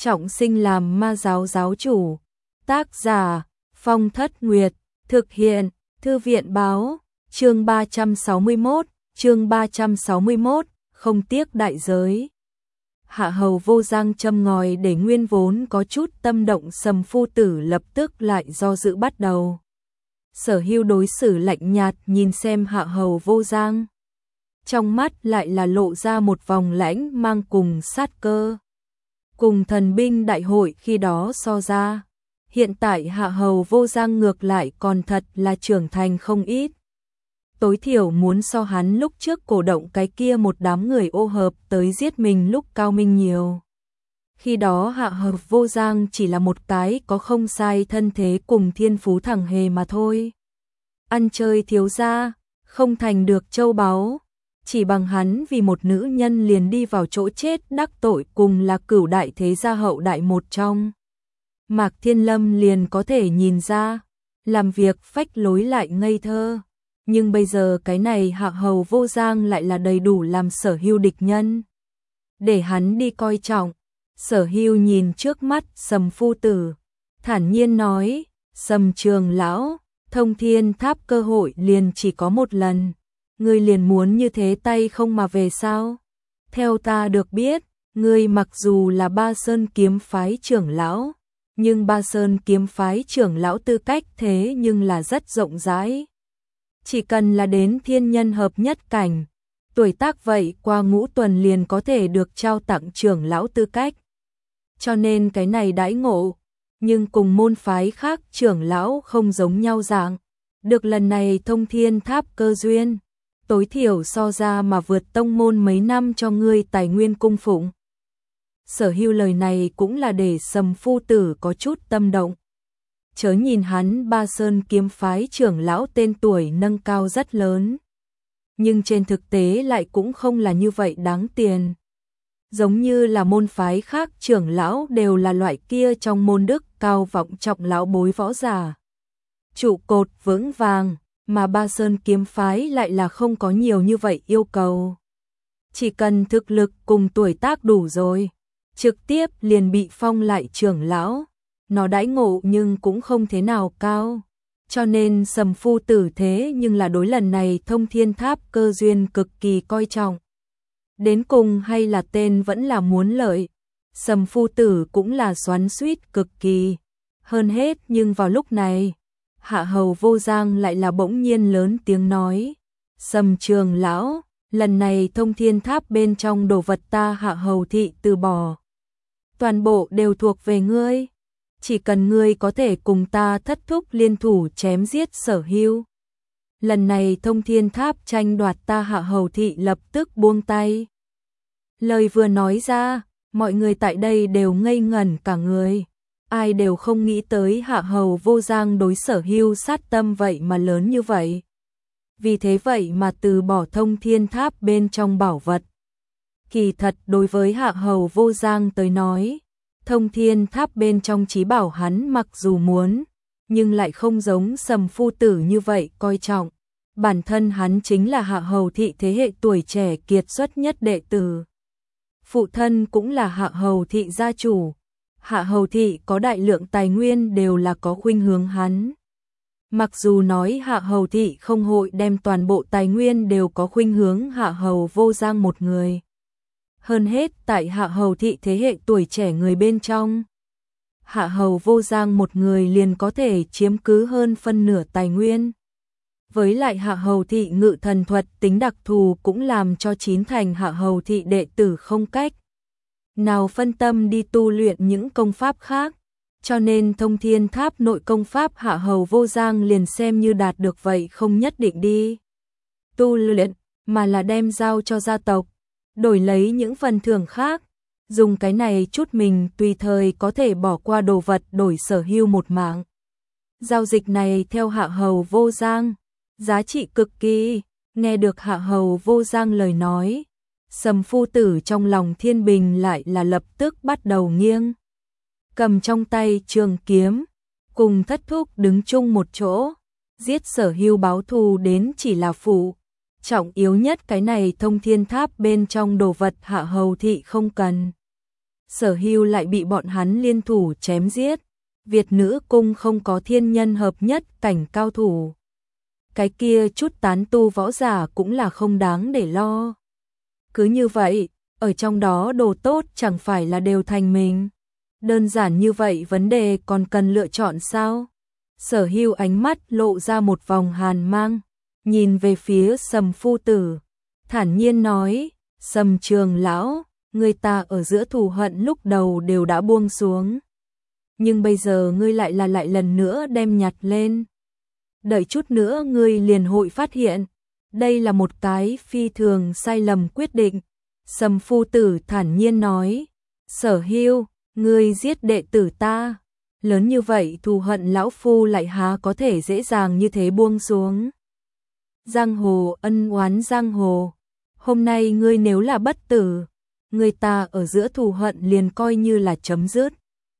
trọng sinh làm ma giáo giáo chủ. Tác giả Phong Thất Nguyệt, thực hiện Thư viện báo, chương 361, không tiếc đại giới. Hạ hầu vô giang châm ngòi để nguyên vốn có chút tâm động Sầm phu tử lập tức lại do dự bắt đầu. Sở Hưu đối xử lạnh nhạt nhìn xem Hạ hầu vô giang. Trong mắt lại là lộ ra một vòng lãnh mang cùng sát cơ. Cùng thần binh đại hội khi đó so ra, hiện tại Hạ hầu vô giang ngược lại còn thật là trưởng thành không ít. Tối thiểu muốn so hắn lúc trước cổ động cái kia một đám người ô hợp tới giết mình lúc cao minh nhiều. Khi đó Hạ hầu vô giang chỉ là một cái có không sai thân thế cùng thiên phú thẳng hề mà thôi. Ăn chơi thiếu gia, không thành được châu báu. Chỉ bằng hắn vì một nữ nhân liền đi vào chỗ chết đắc tội cùng là cửu đại thế gia hậu đại một trong. Mạc Thiên Lâm liền có thể nhìn ra, làm việc phách lối lại ngây thơ. Nhưng bây giờ cái này Hạ hầu vô giang lại là đầy đủ làm Sở Hưu địch nhân. Để hắn đi coi trọng. Sở Hưu nhìn trước mắt Sầm phu tử, thản nhiên nói, Sầm trường lão, Thông Thiên Tháp cơ hội liền chỉ có một lần. Ngươi liền muốn như thế tay không mà về sao? Theo ta được biết, ngươi mặc dù là Ba Sơn kiếm phái trưởng lão, nhưng Ba Sơn kiếm phái trưởng lão tư cách thế nhưng là rất rộng rãi. Chỉ cần là đến thiên nhân hợp nhất cảnh, tuổi tác vậy qua ngũ tuần liền có thể được trao tặng trưởng lão tư cách. Cho nên cái này đãi ngộ, nhưng cùng môn phái khác trưởng lão không giống nhau dạng. Được lần này Thông Thiên Tháp cơ duyên, tối thiểu so ra mà vượt tông môn mấy năm cho ngươi tài nguyên cung phụng. Sở Hưu lời này cũng là để Sầm phu tử có chút tâm động. Chớ nhìn hắn Ba Sơn kiếm phái trưởng lão tên tuổi nâng cao rất lớn, nhưng trên thực tế lại cũng không là như vậy đáng tiền. Giống như là môn phái khác trưởng lão đều là loại kia trong môn đức cao vọng trọng lão bối võ giả. Trụ cột vững vàng, mà Ba Sơn kiếm phái lại là không có nhiều như vậy yêu cầu. Chỉ cần thực lực cùng tuổi tác đủ rồi, trực tiếp liền bị phong lại trưởng lão. Nó đãi ngộ nhưng cũng không thế nào cao. Cho nên Sầm phu tử thế nhưng là đối lần này Thông Thiên Tháp cơ duyên cực kỳ coi trọng. Đến cùng hay là tên vẫn là muốn lợi. Sầm phu tử cũng là xoắn xuýt cực kỳ. Hơn hết nhưng vào lúc này, Hạ hầu vô giang lại là bỗng nhiên lớn tiếng nói. Sầm trường lão, lần này Thông Thiên Tháp bên trong đồ vật ta Hạ hầu thị từ bỏ. Toàn bộ đều thuộc về ngươi. Chỉ cần ngươi có thể cùng ta thất thúc liên thủ chém giết Sở Hưu. Lần này Thông Thiên Tháp tranh đoạt ta Hạ hầu thị lập tức buông tay. Lời vừa nói ra, mọi người tại đây đều ngây ngẩn cả người. Ai đều không nghĩ tới Hạ hầu vô giang đối Sở Hưu sát tâm vậy mà lớn như vậy. Vì thế vậy mà từ bỏ Thông Thiên Tháp bên trong bảo vật. Kỳ thật đối với Hạ hầu vô giang tới nói, Thông Thiên Tháp bên trong chí bảo hắn mặc dù muốn, nhưng lại không giống Sầm phu tử như vậy coi trọng. Bản thân hắn chính là Hạ hầu thị thế hệ tuổi trẻ kiệt xuất nhất đệ tử. Phụ thân cũng là Hạ hầu thị gia chủ. Hạ hầu thị có đại lượng tài nguyên đều là có khuynh hướng hắn. Mặc dù nói Hạ hầu thị không hội đem toàn bộ tài nguyên đều có khuynh hướng Hạ hầu vô giang một người. Hơn hết tại Hạ hầu thị thế hệ tuổi trẻ người bên trong, Hạ hầu vô giang một người liền có thể chiếm cứ hơn phân nửa tài nguyên. Với lại Hạ hầu thị ngự thần thuật tính đặc thù cũng làm cho 9 thành Hạ hầu thị đệ tử không cách nào phân tâm đi tu luyện những công pháp khác. Cho nên Thông Thiên Tháp nội công pháp Hạ hầu vô giang liền xem như đạt được vậy không nhất định đi tu luyện, mà là đem giao cho gia tộc, đổi lấy những phần thưởng khác. Dùng cái này chút mình tùy thời có thể bỏ qua đồ vật đổi Sở Hưu một mạng. Giao dịch này theo Hạ hầu vô giang, giá trị cực kỳ. Nghe được Hạ hầu vô giang lời nói, Sầm phu tử trong lòng thiên bình lại là lập tức bắt đầu nghiêng. Cầm trong tay trường kiếm, cùng thất thúc đứng chung một chỗ, giết Sở Hưu báo thù đến chỉ là phụ. Trọng yếu nhất cái này Thông Thiên Tháp bên trong đồ vật Hạ hầu thị không cần. Sở Hưu lại bị bọn hắn liên thủ chém giết. Việt nữ cung không có thiên nhân hợp nhất cảnh cao thủ. Cái kia chút tán tu võ giả cũng là không đáng để lo. Cứ như vậy, ở trong đó đồ tốt chẳng phải là đều thành mình. Đơn giản như vậy vấn đề còn cần lựa chọn sao? Sở Hưu ánh mắt lộ ra một vòng hàn mang, nhìn về phía Sầm phu tử, thản nhiên nói, Sầm trường lão, người ta ở giữa thù hận lúc đầu đều đã buông xuống. Nhưng bây giờ ngươi lại lần nữa đem nhặt lên. Đợi chút nữa ngươi liền hội phát hiện, đây là một cái phi thường sai lầm quyết định. Sầm phu tử thản nhiên nói, Sở Hưu, ngươi giết đệ tử ta, lớn như vậy thù hận lão phu lại há có thể dễ dàng như thế buông xuống. Giang hồ ân oán giang hồ, hôm nay ngươi nếu là bất tử, người ta ở giữa thù hận liền coi như là chấm dứt.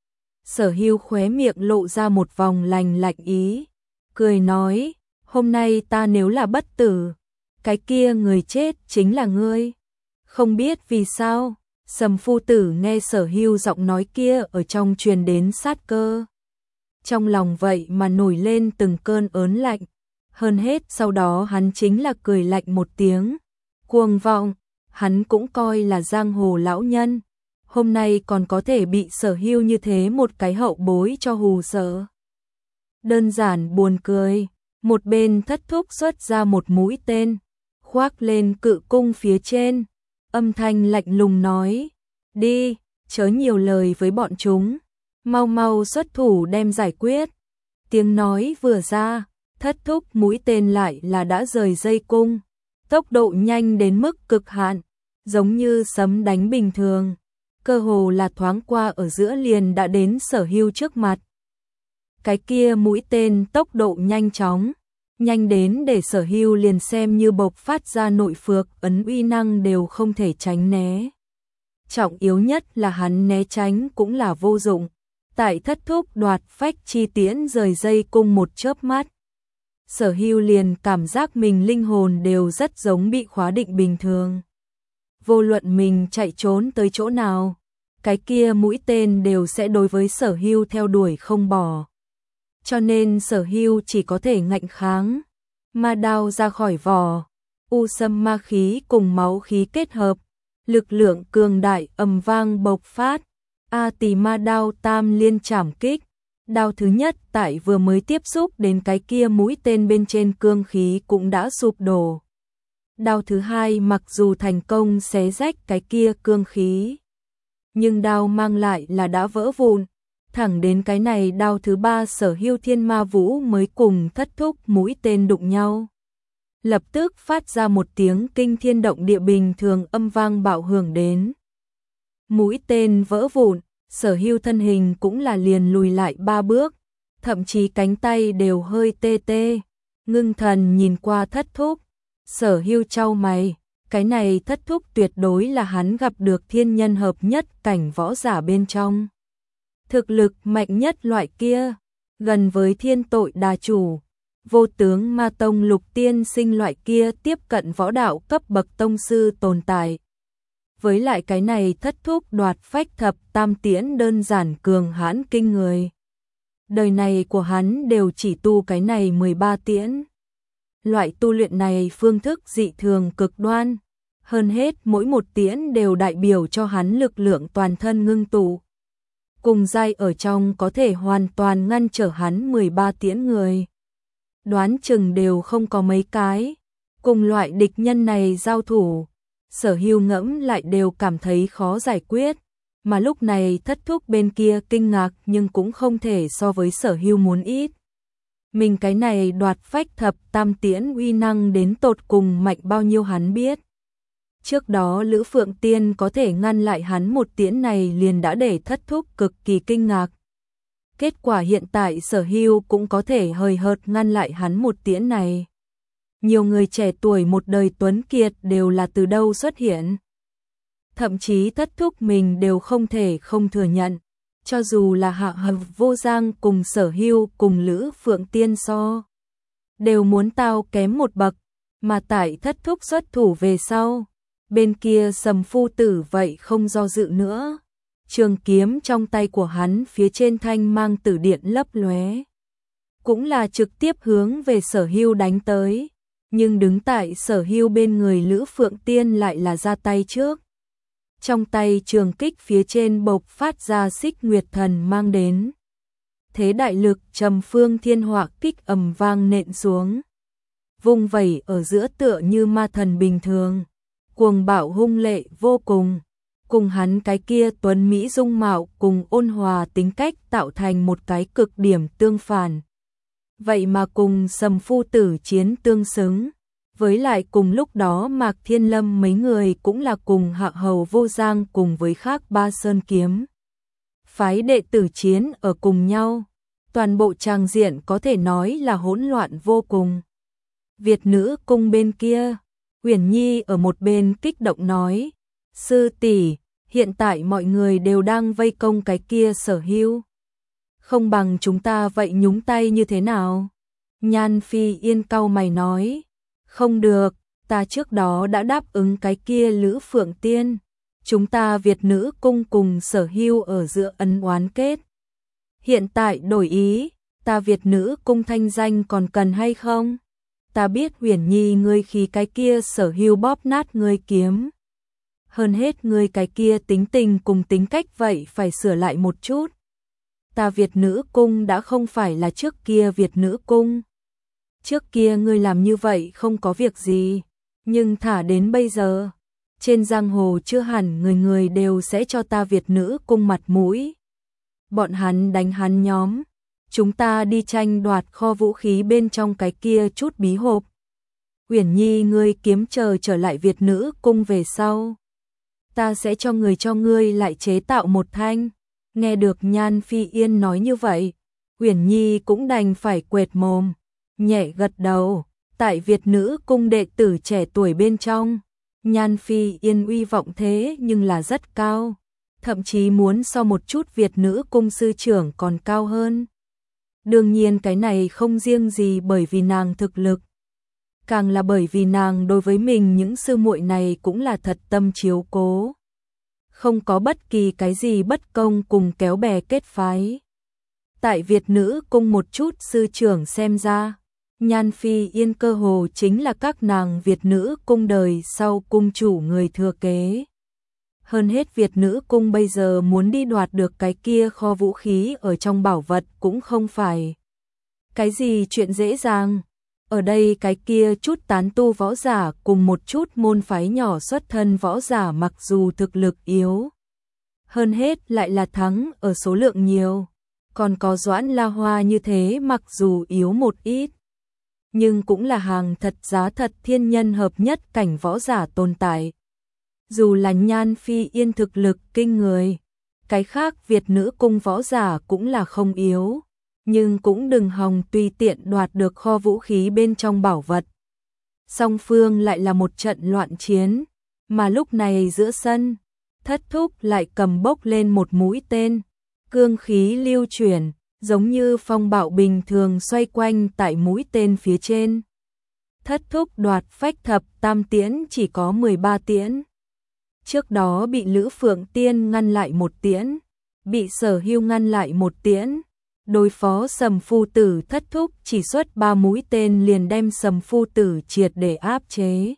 Sở Hưu khóe miệng lộ ra một vòng lạnh lạnh ý, cười nói, hôm nay ta nếu là bất tử, cái kia người chết chính là ngươi. Không biết vì sao, Sầm phu tử nghe Sở Hưu giọng nói kia ở trong truyền đến sát cơ. Trong lòng vậy mà nổi lên từng cơn ớn lạnh, hơn hết sau đó hắn chính là cười lạnh một tiếng, cuồng vọng, hắn cũng coi là giang hồ lão nhân, hôm nay còn có thể bị Sở Hưu như thế một cái hậu bối cho hù sợ. Đơn giản buồn cười, một bên Thất Thúc xuất ra một mũi tên, khoác lên cự cung phía trên, âm thanh lạnh lùng nói, đi, chớ nhiều lời với bọn chúng, mau mau xuất thủ đem giải quyết. Tiếng nói vừa ra, Thất Thúc mũi tên lại là đã rời dây cung, tốc độ nhanh đến mức cực hạn, giống như sấm đánh bình thường, cơ hồ là thoáng qua ở giữa liền đã đến Sở Hưu trước mặt. Cái kia mũi tên tốc độ nhanh chóng, nhanh đến để Sở Hưu liền xem như bộc phát ra nội phược ấn uy năng đều không thể tránh né. Trọng yếu nhất là hắn né tránh cũng là vô dụng, tại Thất Thúc đoạt phách chi tiễn rời dây cung một chớp mắt. Sở Hưu liền cảm giác mình linh hồn đều rất giống bị khóa định bình thường. Vô luận mình chạy trốn tới chỗ nào, cái kia mũi tên đều sẽ đối với Sở Hưu theo đuổi không bỏ. Cho nên Sở Hưu chỉ có thể ngạnh kháng. Ma đao ra khỏi vỏ, u sâm ma khí cùng máu khí kết hợp, lực lượng cường đại ầm vang bộc phát. A Tỳ ma đao tam liên trảm kích, đao thứ nhất tại vừa mới tiếp xúc đến cái kia mũi tên bên trên cương khí cũng đã sụp đổ. Đao thứ hai mặc dù thành công xé rách cái kia cương khí, nhưng đao mang lại là đã vỡ vụn. Thẳng đến cái này đao thứ ba Sở Hưu thiên ma vũ mới cùng Thất Thúc mũi tên đụng nhau. Lập tức phát ra một tiếng kinh thiên động địa bình thường âm vang bạo hưởng đến. Mũi tên vỡ vụn, Sở Hưu thân hình cũng là liền lùi lại 3 bước, thậm chí cánh tay đều hơi tê tê, ngưng thần nhìn qua Thất Thúc. Sở Hưu chau mày, cái này Thất Thúc tuyệt đối là hắn gặp được thiên nhân hợp nhất cảnh võ giả bên trong. Thực lực mạnh nhất loại kia, gần với thiên tội đà chủ, vô tướng ma tông lục tiên sinh loại kia tiếp cận võ đạo cấp bậc tông sư tồn tại. Với lại cái này Thất Thúc đoạt phách thập tam tiễn đơn giản cường hãn kinh người. Đời này của hắn đều chỉ tu cái này 13 tiễn. Loại tu luyện này phương thức dị thường cực đoan, hơn hết mỗi một tiễn đều đại biểu cho hắn lực lượng toàn thân ngưng tụ. Cùng giai ở trong có thể hoàn toàn ngăn trở hắn 13 tiễn người. Đoán chừng đều không có mấy cái. Cùng loại địch nhân này giao thủ, Sở Hưu ngẫm lại đều cảm thấy khó giải quyết. Mà lúc này Thất Thúc bên kia kinh ngạc nhưng cũng không thể so với Sở Hưu muốn ít. Mình cái này đoạt phách thập tam tiễn uy năng đến tột cùng mạnh bao nhiêu hắn biết. Trước đó Lữ Phượng Tiên có thể ngăn lại hắn một tiễn này liền đã để Thất Thúc cực kỳ kinh ngạc. Kết quả hiện tại Sở Hưu cũng có thể hời hợt ngăn lại hắn một tiễn này. Nhiều người trẻ tuổi một đời tuấn kiệt đều là từ đâu xuất hiện. Thậm chí Thất Thúc mình đều không thể không thừa nhận. Cho dù là Hạ Hầu Vô Giang cùng Sở Hưu cùng Lữ Phượng Tiên so, đều muốn tao kém một bậc, mà tại Thất Thúc xuất thủ về sau. Bên kia Sầm phu tử vậy không do dự nữa, Trường kiếm trong tay của hắn phía trên thanh mang tử điện lấp lóe, cũng là trực tiếp hướng về Sở Hưu đánh tới, nhưng đứng tại Sở Hưu bên người Lữ Phượng Tiên lại là ra tay trước. Trong tay trường kích phía trên bộc phát ra Xích Nguyệt Thần mang đến thế đại lực, trầm phương thiên họa kích ầm vang nện xuống, vung vẩy ở giữa tựa như ma thần bình thường, cuồng bạo hung lệ vô cùng, cùng hắn cái kia tuấn mỹ dung mạo cùng ôn hòa tính cách tạo thành một cái cực điểm tương phản. Vậy mà cùng Sầm phu tử chiến tương xứng, với lại cùng lúc đó Mạc Thiên Lâm mấy người cũng là cùng Hạ Hầu Vô Giang cùng với khác Ba Sơn kiếm phái đệ tử chiến ở cùng nhau, toàn bộ tràng diện có thể nói là hỗn loạn vô cùng. Việt Nữ Cung bên kia, Uyển Nhi ở một bên kích động nói, sư tỷ, hiện tại mọi người đều đang vây công cái kia Sở Hưu, không bằng chúng ta vậy nhúng tay như thế nào? Nhan Phi Yên cau mày nói, không được, ta trước đó đã đáp ứng cái kia Lữ Phượng Tiên, chúng ta Việt Nữ Cung cùng Sở Hưu ở giữa ân oán kết. Hiện tại đổi ý, ta Việt Nữ Cung thanh danh còn cần hay không? Ta biết Uyển Nhi ngươi khi cái kia Sở Hưu bóp nát ngươi kiếm. Hơn hết ngươi cái kia tính tình cùng tính cách vậy phải sửa lại một chút. Ta Việt Nữ Cung đã không phải là trước kia Việt Nữ Cung. Trước kia ngươi làm như vậy không có việc gì, nhưng thả đến bây giờ, trên giang hồ chưa hẳn người người đều sẽ cho ta Việt Nữ Cung mặt mũi. Bọn hắn đánh hắn nhóm, chúng ta đi tranh đoạt kho vũ khí bên trong cái kia chút bí hộp. Uyển Nhi ngươi kiếm chờ trở lại Việt Nữ Cung về sau, ta sẽ cho ngươi lại chế tạo một thanh. Nghe được Nhan Phi Yên nói như vậy, Uyển Nhi cũng đành phải quệt mồm, nhẹ gật đầu. Tại Việt Nữ Cung đệ tử trẻ tuổi bên trong, Nhan Phi Yên uy vọng thế nhưng là rất cao, thậm chí muốn so một chút Việt Nữ Cung sư trưởng còn cao hơn. Đương nhiên cái này không riêng gì bởi vì nàng thực lực, càng là bởi vì nàng đối với mình những sư muội này cũng là thật tâm chiếu cố, không có bất kỳ cái gì bất công cùng kéo bè kết phái. Tại Việt Nữ Cung một chút sư trưởng xem ra, Nhan Phi Yên cơ hồ chính là các nàng Việt Nữ Cung đời sau cung chủ người thừa kế. Hơn hết Việt Nữ Cung bây giờ muốn đi đoạt được cái kia kho vũ khí ở trong bảo vật cũng không phải cái gì chuyện dễ dàng. Ở đây cái kia chút tán tu võ giả cùng một chút môn phái nhỏ xuất thân võ giả mặc dù thực lực yếu, hơn hết lại là thắng ở số lượng nhiều. Còn có Doãn La Hoa như thế mặc dù yếu một ít, nhưng cũng là hàng thật giá thật thiên nhân hợp nhất cảnh võ giả tồn tại. Dù là Nhan Phi Yên thực lực kinh người, cái khác Việt Nữ Cung võ giả cũng là không yếu, nhưng cũng đừng hòng tùy tiện đoạt được kho vũ khí bên trong bảo vật. Song phương lại là một trận loạn chiến, mà lúc này giữa sân, Thất Thúc lại cầm bốc lên một mũi tên, cương khí lưu chuyển, giống như phong bạo bình thường xoay quanh tại mũi tên phía trên. Thất Thúc đoạt phách thập tam tiễn chỉ có 13 tiễn. Trước đó bị Lữ Phượng Tiên ngăn lại một tiễn, bị Sở Hưu ngăn lại một tiễn. Đối phó Sầm phu tử Thất Thúc chỉ xuất 3 mũi tên liền đem Sầm phu tử triệt để áp chế.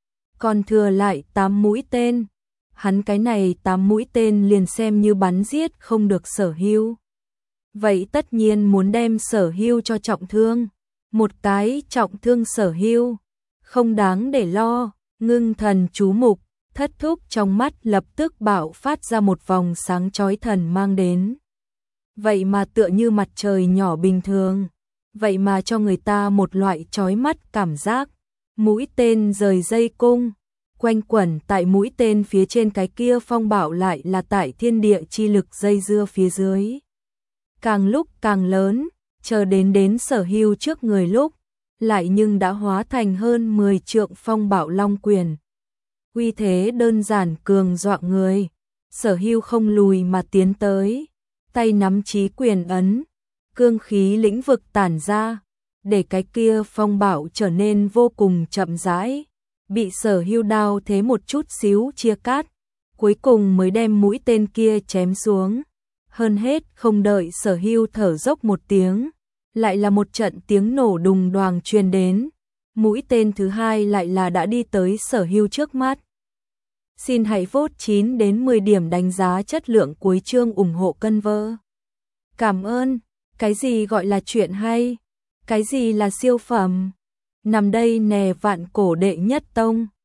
Còn thừa lại 8 mũi tên. Hắn cái này 8 mũi tên liền xem như bắn giết không được Sở Hưu. Vậy tất nhiên muốn đem Sở Hưu cho trọng thương. Một cái trọng thương Sở Hưu, không đáng để lo. Ngưng thần chú mục, Thất Thúc trong mắt lập tức bạo phát ra một vòng sáng chói thần mang đến. Vậy mà tựa như mặt trời nhỏ bình thường, vậy mà cho người ta một loại chói mắt cảm giác. Mũi tên rời dây cung, quanh quẩn tại mũi tên phía trên cái kia phong bạo lại là tại thiên địa chi lực dây dưa phía dưới. Càng lúc càng lớn, chờ đến Sở Hưu trước người lúc, lại nhưng đã hóa thành hơn 10 trượng phong bạo long quyền. Uy thế đơn giản cường dọa người, Sở Hưu không lùi mà tiến tới, tay nắm chí quyền ấn, cương khí lĩnh vực tản ra, để cái kia phong bạo trở nên vô cùng chậm rãi, bị Sở Hưu đao thế một chút xíu chia cắt, cuối cùng mới đem mũi tên kia chém xuống. Hơn hết không đợi Sở Hưu thở dốc một tiếng, lại là một trận tiếng nổ đùng đoàng truyền đến. Mũi tên thứ hai lại là đã đi tới Sở Hưu trước mắt. Xin hãy vote 9 đến 10 điểm đánh giá chất lượng cuối chương ủng hộ kênh vơ. Cảm ơn. Cái gì gọi là chuyện hay? Cái gì là siêu phẩm? Nằm đây nè vạn cổ đệ nhất tông.